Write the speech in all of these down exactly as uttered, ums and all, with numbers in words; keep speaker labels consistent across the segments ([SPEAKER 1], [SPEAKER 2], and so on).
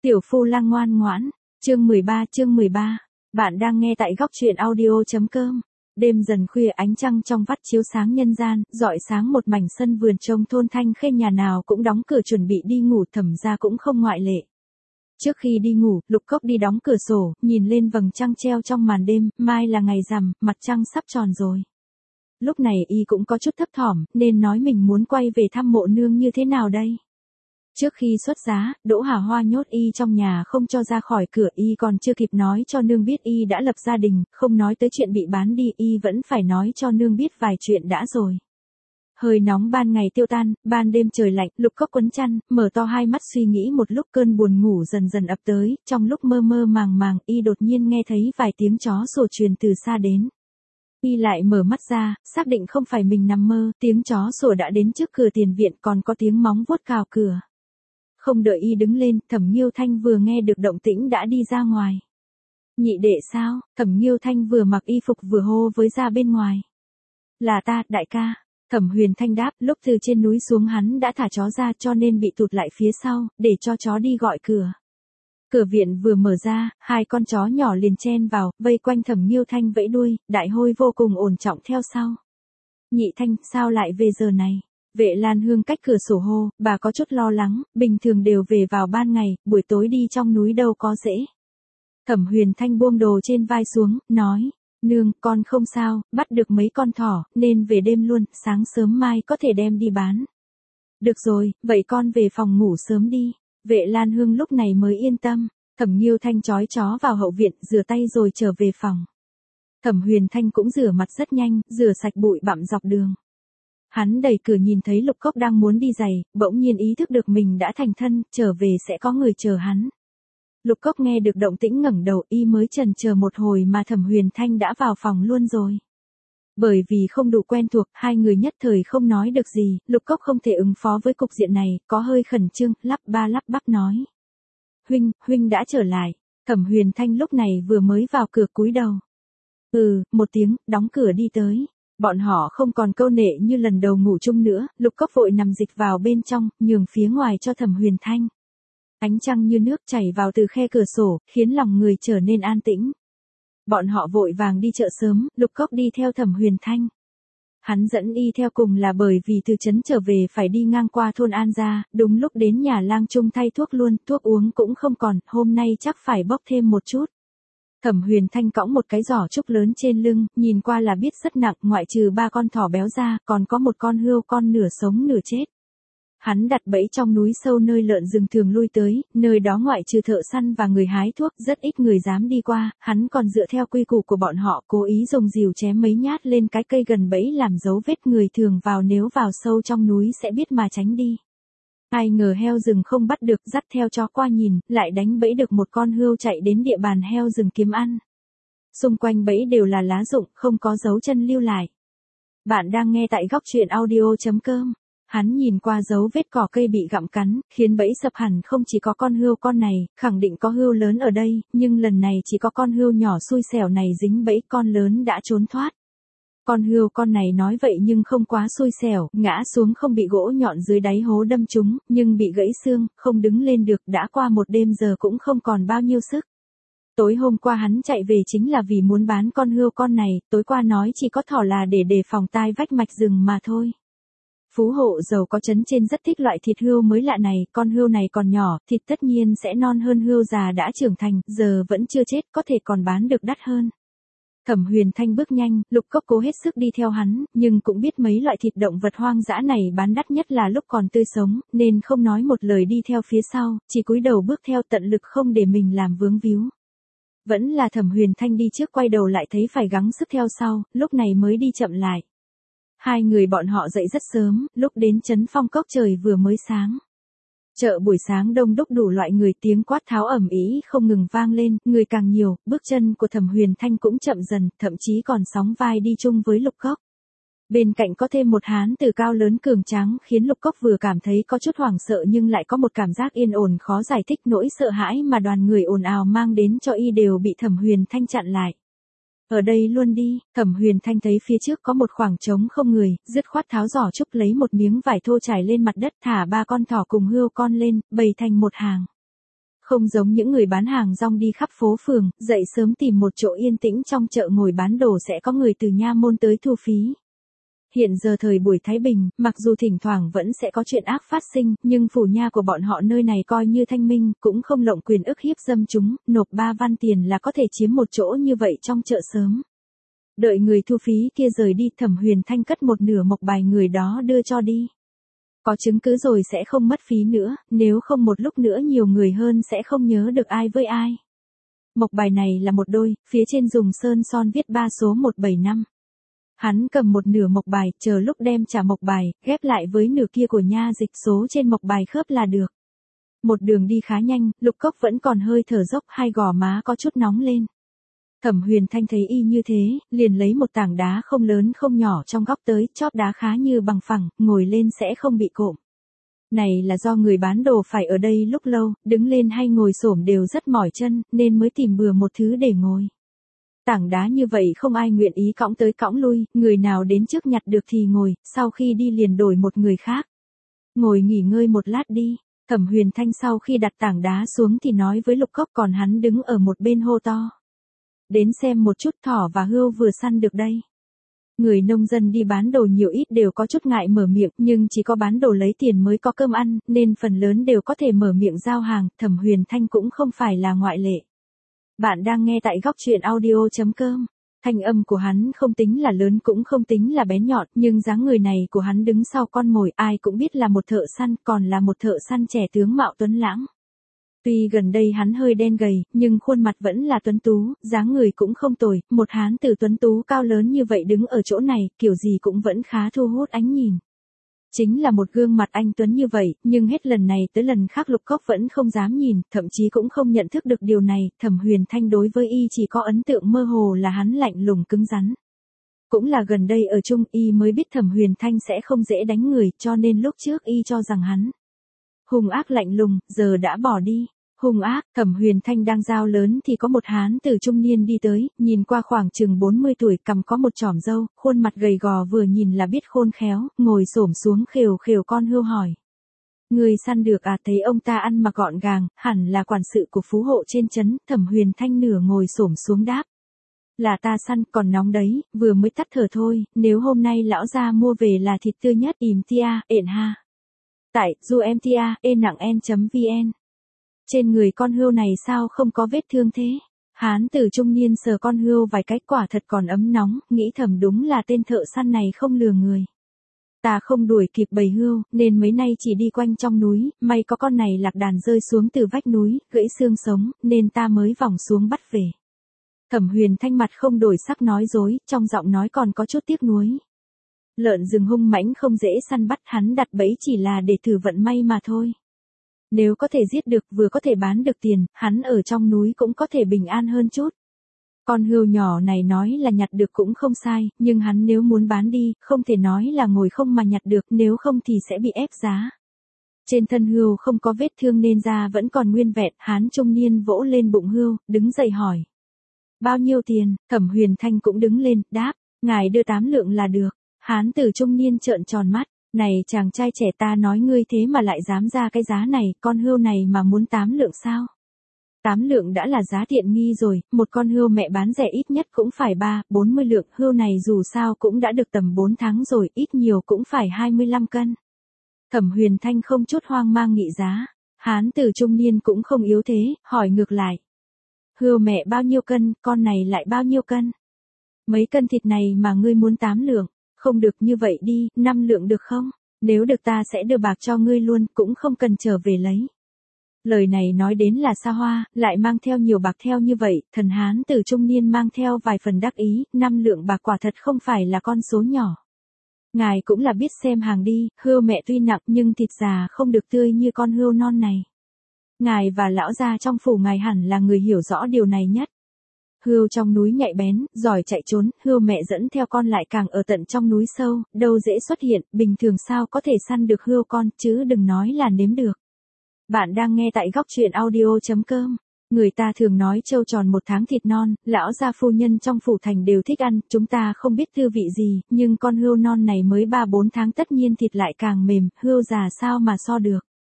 [SPEAKER 1] Tiểu Phu Lang ngoan ngoãn, chương mười ba chương mười ba. Bạn đang nghe tại góc truyện audio.com. Đêm dần khuya ánh trăng trong vắt chiếu sáng nhân gian, rọi sáng một mảnh sân vườn trông thôn Thanh Khê nhà nào cũng đóng cửa chuẩn bị đi ngủ, Thẩm gia cũng không ngoại lệ. Trước khi đi ngủ, Lục Cốc đi đóng cửa sổ, nhìn lên vầng trăng treo trong màn đêm, mai là ngày rằm, mặt trăng sắp tròn rồi. Lúc này y cũng có chút thấp thỏm, nên nói mình muốn quay về thăm mộ nương như thế nào đây. Trước khi xuất giá, Đỗ Hà Hoa nhốt y trong nhà không cho ra khỏi cửa, y còn chưa kịp nói cho nương biết y đã lập gia đình, không nói tới chuyện bị bán đi, y vẫn phải nói cho nương biết vài chuyện đã rồi. Hơi nóng ban ngày tiêu tan, ban đêm trời lạnh, Lục Cốc quấn chăn, mở to hai mắt suy nghĩ một lúc, cơn buồn ngủ dần dần ập tới, trong lúc mơ mơ màng màng, y đột nhiên nghe thấy vài tiếng chó sủa truyền từ xa đến. Y lại mở mắt ra, xác định không phải mình nằm mơ, tiếng chó sủa đã đến trước cửa tiền viện, còn có tiếng móng vuốt cào cửa. Không đợi y đứng lên, Thẩm Nghiêu Thanh vừa nghe được động tĩnh đã đi ra ngoài. Nhị đệ sao? Thẩm Nghiêu Thanh vừa mặc y phục vừa hô với ra bên ngoài. Là ta, đại ca. Thẩm Huyền Thanh đáp, lúc từ trên núi xuống hắn đã thả chó ra cho nên bị tụt lại phía sau, để cho chó đi gọi cửa. Cửa viện vừa mở ra, hai con chó nhỏ liền chen vào, vây quanh Thẩm Nghiêu Thanh vẫy đuôi, Đại Hôi vô cùng ổn trọng theo sau. Nhị Thanh, sao lại về giờ này? Vệ Lan Hương cách cửa sổ hô, bà có chút lo lắng, bình thường đều về vào ban ngày, buổi tối đi trong núi đâu có dễ. Thẩm Huyền Thanh buông đồ trên vai xuống, nói, nương, con không sao, bắt được mấy con thỏ, nên về đêm luôn, sáng sớm mai có thể đem đi bán. Được rồi, vậy con về phòng ngủ sớm đi. Vệ Lan Hương lúc này mới yên tâm. Thẩm Nghiêu Thanh trói chó vào hậu viện, rửa tay rồi trở về phòng. Thẩm Huyền Thanh cũng rửa mặt rất nhanh, rửa sạch bụi bặm dọc đường. Hắn đẩy cửa nhìn thấy Lục Cốc đang muốn đi giày, bỗng nhiên ý thức được mình đã thành thân, trở về sẽ có người chờ hắn. Lục Cốc nghe được động tĩnh ngẩng đầu, y mới chần chờ một hồi mà Thẩm Huyền Thanh đã vào phòng luôn rồi. Bởi vì không đủ quen thuộc, hai người nhất thời không nói được gì, Lục Cốc không thể ứng phó với cục diện này, có hơi khẩn trương, lắp ba lắp bắp nói. Huynh, huynh đã trở lại. Thẩm Huyền Thanh lúc này vừa mới vào cửa cúi đầu. Ừ, một tiếng, đóng cửa đi tới. Bọn họ không còn câu nệ như lần đầu ngủ chung nữa, Lục Cốc vội nằm dịch vào bên trong, nhường phía ngoài cho Thẩm Huyền Thanh. Ánh trăng như nước chảy vào từ khe cửa sổ, khiến lòng người trở nên an tĩnh. Bọn họ vội vàng đi chợ sớm, Lục Cốc đi theo Thẩm Huyền Thanh. Hắn dẫn y theo cùng là bởi vì từ trấn trở về phải đi ngang qua thôn An Gia, đúng lúc đến nhà lang trung thay thuốc luôn, thuốc uống cũng không còn, hôm nay chắc phải bốc thêm một chút. Thẩm Huyền Thanh cõng một cái giỏ trúc lớn trên lưng, nhìn qua là biết rất nặng, ngoại trừ ba con thỏ béo ra, còn có một con hươu con nửa sống nửa chết. Hắn đặt bẫy trong núi sâu nơi lợn rừng thường lui tới, nơi đó ngoại trừ thợ săn và người hái thuốc, rất ít người dám đi qua, hắn còn dựa theo quy củ của bọn họ, cố ý dùng rìu chém mấy nhát lên cái cây gần bẫy làm dấu vết, người thường vào nếu vào sâu trong núi sẽ biết mà tránh đi. Ai ngờ heo rừng không bắt được, dắt theo chó qua nhìn, lại đánh bẫy được một con hươu chạy đến địa bàn heo rừng kiếm ăn. Xung quanh bẫy đều là lá rụng, không có dấu chân lưu lại. Bạn đang nghe tại góc truyện audio.com. Hắn nhìn qua dấu vết cỏ cây bị gặm cắn, khiến bẫy sập hẳn không chỉ có con hươu con này, khẳng định có hươu lớn ở đây, nhưng lần này chỉ có con hươu nhỏ xui xẻo này dính bẫy, con lớn đã trốn thoát. Con hươu con này nói vậy nhưng không quá xui xẻo, ngã xuống không bị gỗ nhọn dưới đáy hố đâm trúng, nhưng bị gãy xương, không đứng lên được, đã qua một đêm giờ cũng không còn bao nhiêu sức. Tối hôm qua hắn chạy về chính là vì muốn bán con hươu con này, tối qua nói chỉ có thỏ là để đề phòng tai vách mạch rừng mà thôi. Phú hộ giàu có trấn trên rất thích loại thịt hươu mới lạ này, con hươu này còn nhỏ, thịt tất nhiên sẽ non hơn hươu già đã trưởng thành, giờ vẫn chưa chết, có thể còn bán được đắt hơn. Thẩm Huyền Thanh bước nhanh, Lục Cốc cố hết sức đi theo hắn, nhưng cũng biết mấy loại thịt động vật hoang dã này bán đắt nhất là lúc còn tươi sống, nên không nói một lời đi theo phía sau, chỉ cúi đầu bước theo tận lực không để mình làm vướng víu. Vẫn là Thẩm Huyền Thanh đi trước quay đầu lại thấy phải gắng sức theo sau, lúc này mới đi chậm lại. Hai người bọn họ dậy rất sớm, lúc đến trấn Phong Cốc trời vừa mới sáng. Chợ buổi sáng đông đúc đủ loại người, tiếng quát tháo ầm ĩ không ngừng vang lên, người càng nhiều, bước chân của Thẩm Huyền Thanh cũng chậm dần, thậm chí còn sóng vai đi chung với Lục Cốc. Bên cạnh có thêm một hán tử cao lớn cường tráng, khiến Lục Cốc vừa cảm thấy có chút hoảng sợ nhưng lại có một cảm giác yên ổn khó giải thích, nỗi sợ hãi mà đoàn người ồn ào mang đến cho y đều bị Thẩm Huyền Thanh chặn lại. Ở đây luôn đi. Thẩm Huyền Thanh thấy phía trước có một khoảng trống không người, dứt khoát tháo giỏ trúc lấy một miếng vải thô trải lên mặt đất, thả ba con thỏ cùng hươu con lên, bày thành một hàng. Không giống những người bán hàng rong đi khắp phố phường, dậy sớm tìm một chỗ yên tĩnh trong chợ ngồi bán đồ sẽ có người từ nha môn tới thu phí. Hiện giờ thời buổi Thái Bình, mặc dù thỉnh thoảng vẫn sẽ có chuyện ác phát sinh, nhưng phủ nha của bọn họ nơi này coi như thanh minh, cũng không lộng quyền ức hiếp dâm chúng, nộp ba văn tiền là có thể chiếm một chỗ như vậy trong chợ sớm. Đợi người thu phí kia rời đi, Thẩm Huyền Thanh cất một nửa mộc bài người đó đưa cho đi. Có chứng cứ rồi sẽ không mất phí nữa, nếu không một lúc nữa nhiều người hơn sẽ không nhớ được ai với ai. Mộc bài này là một đôi, phía trên dùng sơn son viết ba số một bảy năm. Hắn cầm một nửa mộc bài, chờ lúc đem trả mộc bài, ghép lại với nửa kia của nha dịch số trên mộc bài khớp là được. Một đường đi khá nhanh, Lục Cốc vẫn còn hơi thở dốc, hai gò má có chút nóng lên. Thẩm Huyền Thanh thấy y như thế, liền lấy một tảng đá không lớn không nhỏ trong góc tới, chóp đá khá như bằng phẳng, ngồi lên sẽ không bị cộm. Này là do người bán đồ phải ở đây lúc lâu, đứng lên hay ngồi xổm đều rất mỏi chân, nên mới tìm bừa một thứ để ngồi. Tảng đá như vậy không ai nguyện ý cõng tới cõng lui, người nào đến trước nhặt được thì ngồi, sau khi đi liền đổi một người khác. Ngồi nghỉ ngơi một lát đi. Thẩm Huyền Thanh sau khi đặt tảng đá xuống thì nói với Lục Cốc, còn hắn đứng ở một bên hô to. Đến xem một chút, thỏ và hươu vừa săn được đây. Người nông dân đi bán đồ nhiều ít đều có chút ngại mở miệng, nhưng chỉ có bán đồ lấy tiền mới có cơm ăn, nên phần lớn đều có thể mở miệng giao hàng, Thẩm Huyền Thanh cũng không phải là ngoại lệ. Bạn đang nghe tại góc truyện audio chấm com. Thanh âm của hắn không tính là lớn cũng không tính là bén nhọn, nhưng dáng người này của hắn đứng sau con mồi ai cũng biết là một thợ săn, còn là một thợ săn trẻ tướng mạo tuấn lãng. Tuy gần đây hắn hơi đen gầy, nhưng khuôn mặt vẫn là tuấn tú, dáng người cũng không tồi, một hán tử tuấn tú cao lớn như vậy đứng ở chỗ này, kiểu gì cũng vẫn khá thu hút ánh nhìn. Chính là một gương mặt anh tuấn như vậy, nhưng hết lần này tới lần khác Lục Cốc vẫn không dám nhìn, thậm chí cũng không nhận thức được điều này, Thẩm Huyền Thanh đối với y chỉ có ấn tượng mơ hồ là hắn lạnh lùng cứng rắn. Cũng là gần đây ở chung y mới biết Thẩm Huyền Thanh sẽ không dễ đánh người, cho nên lúc trước y cho rằng hắn hung ác lạnh lùng, giờ đã bỏ đi. Hung ác, Thẩm Huyền Thanh đang giao lớn thì có một hán tử trung niên đi tới, nhìn qua khoảng chừng bốn mươi tuổi, cằm có một chỏm râu, khuôn mặt gầy gò vừa nhìn là biết khôn khéo, ngồi xổm xuống khều khều con hươu hỏi. Người săn được à? Thấy ông ta ăn mặc gọn gàng, hẳn là quản sự của phú hộ trên trấn, Thẩm Huyền Thanh nửa ngồi xổm xuống đáp. Là ta săn, còn nóng đấy, vừa mới tắt thở thôi, nếu hôm nay lão gia mua về là thịt tươi nhất, ìm tia, ện ha. Tại, du em tia, e nặng en.vn. Trên người con hươu này sao không có vết thương thế? Hán tử trung niên sờ con hươu vài cái, quả thật còn ấm nóng, nghĩ thầm đúng là tên thợ săn này không lừa người. Ta không đuổi kịp bầy hươu, nên mấy nay chỉ đi quanh trong núi, may có con này lạc đàn rơi xuống từ vách núi, gãy xương sống, nên ta mới vòng xuống bắt về. Thẩm Huyền Thanh mặt không đổi sắc nói dối, trong giọng nói còn có chút tiếc nuối. Lợn rừng hung mãnh không dễ săn bắt, hắn đặt bẫy chỉ là để thử vận may mà thôi. Nếu có thể giết được, vừa có thể bán được tiền, hắn ở trong núi cũng có thể bình an hơn chút. Con hươu nhỏ này nói là nhặt được cũng không sai, nhưng hắn nếu muốn bán đi, không thể nói là ngồi không mà nhặt được, nếu không thì sẽ bị ép giá. Trên thân hươu không có vết thương nên da vẫn còn nguyên vẹn, hán trung niên vỗ lên bụng hươu, đứng dậy hỏi. Bao nhiêu tiền? Thẩm Huyền Thanh cũng đứng lên, đáp, ngài đưa tám lượng là được. Hán tử trung niên trợn tròn mắt. Này chàng trai trẻ, ta nói ngươi thế mà lại dám ra cái giá này, con hươu này mà muốn tám lượng sao? Tám lượng đã là giá tiện nghi rồi, một con hươu mẹ bán rẻ ít nhất cũng phải ba, bốn mươi lượng, hươu này dù sao cũng đã được tầm bốn tháng rồi, ít nhiều cũng phải hai mươi lăm cân. Thẩm Huyền Thanh không chút hoang mang nghị giá, hán tử trung niên cũng không yếu thế, hỏi ngược lại. Hươu mẹ bao nhiêu cân, con này lại bao nhiêu cân? Mấy cân thịt này mà ngươi muốn tám lượng? Không được, như vậy đi, năm lượng được không? Nếu được ta sẽ đưa bạc cho ngươi luôn, cũng không cần trở về lấy. Lời này nói đến là xa hoa, lại mang theo nhiều bạc theo như vậy, thần hán tử trung niên mang theo vài phần đắc ý, năm lượng bạc quả thật không phải là con số nhỏ. Ngài cũng là biết xem hàng đi, hươu mẹ tuy nặng nhưng thịt già không được tươi như con hươu non này. Ngài và lão gia trong phủ ngài hẳn là người hiểu rõ điều này nhất. Hươu trong núi nhạy bén, giỏi chạy trốn, hươu mẹ dẫn theo con lại càng ở tận trong núi sâu, đâu dễ xuất hiện, bình thường sao có thể săn được hươu con, chứ đừng nói là nếm được. Bạn đang nghe tại góc truyện audio chấm com. Người ta thường nói trâu tròn một tháng thịt non, lão gia phu nhân trong phủ thành đều thích ăn, chúng ta không biết thư vị gì, nhưng con hươu non này mới ba bốn tháng tất nhiên thịt lại càng mềm, hươu già sao mà so được.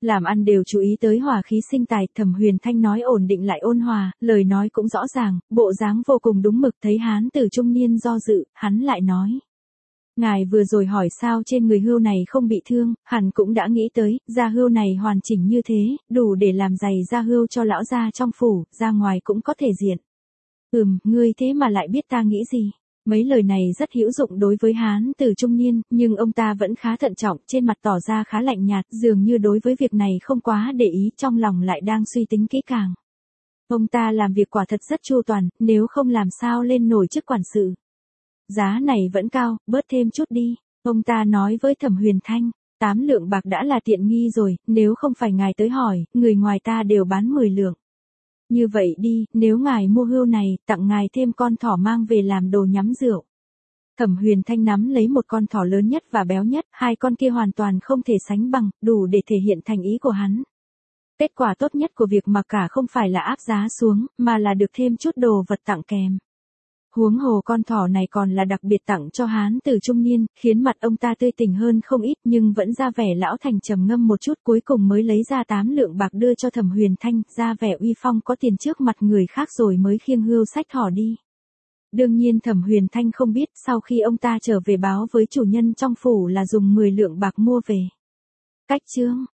[SPEAKER 1] Làm ăn đều chú ý tới hòa khí sinh tài, Thẩm Huyền Thanh nói ổn định lại ôn hòa, lời nói cũng rõ ràng, bộ dáng vô cùng đúng mực. Thấy hán tử trung niên do dự, hắn lại nói. Ngài vừa rồi hỏi sao trên người hươu này không bị thương, hẳn cũng đã nghĩ tới, da hươu này hoàn chỉnh như thế, đủ để làm giày da hươu cho lão gia trong phủ, ra ngoài cũng có thể diện. Ừm, ngươi thế mà lại biết ta nghĩ gì? Mấy lời này rất hữu dụng đối với hán tử trung niên, nhưng ông ta vẫn khá thận trọng, trên mặt tỏ ra khá lạnh nhạt, dường như đối với việc này không quá để ý, trong lòng lại đang suy tính kỹ càng. Ông ta làm việc quả thật rất chu toàn, nếu không làm sao lên nổi chức quản sự. Giá này vẫn cao, bớt thêm chút đi, ông ta nói với Thẩm Huyền Thanh, tám lượng bạc đã là tiện nghi rồi, nếu không phải ngài tới hỏi, người ngoài ta đều bán mười lượng. Như vậy đi, nếu ngài mua hươu này, tặng ngài thêm con thỏ mang về làm đồ nhắm rượu. Thẩm Huyền Thanh nắm lấy một con thỏ lớn nhất và béo nhất, hai con kia hoàn toàn không thể sánh bằng, đủ để thể hiện thành ý của hắn. Kết quả tốt nhất của việc mặc cả không phải là áp giá xuống, mà là được thêm chút đồ vật tặng kèm. Huống hồ con thỏ này còn là đặc biệt tặng cho hán tử trung niên, khiến mặt ông ta tươi tỉnh hơn không ít, nhưng vẫn ra vẻ lão thành trầm ngâm một chút, cuối cùng mới lấy ra tám lượng bạc đưa cho Thẩm Huyền Thanh, ra vẻ uy phong có tiền trước mặt người khác rồi mới khiêng hươu xách thỏ đi. Đương nhiên Thẩm Huyền Thanh không biết, sau khi ông ta trở về báo với chủ nhân trong phủ là dùng mười lượng bạc mua về. Cách chương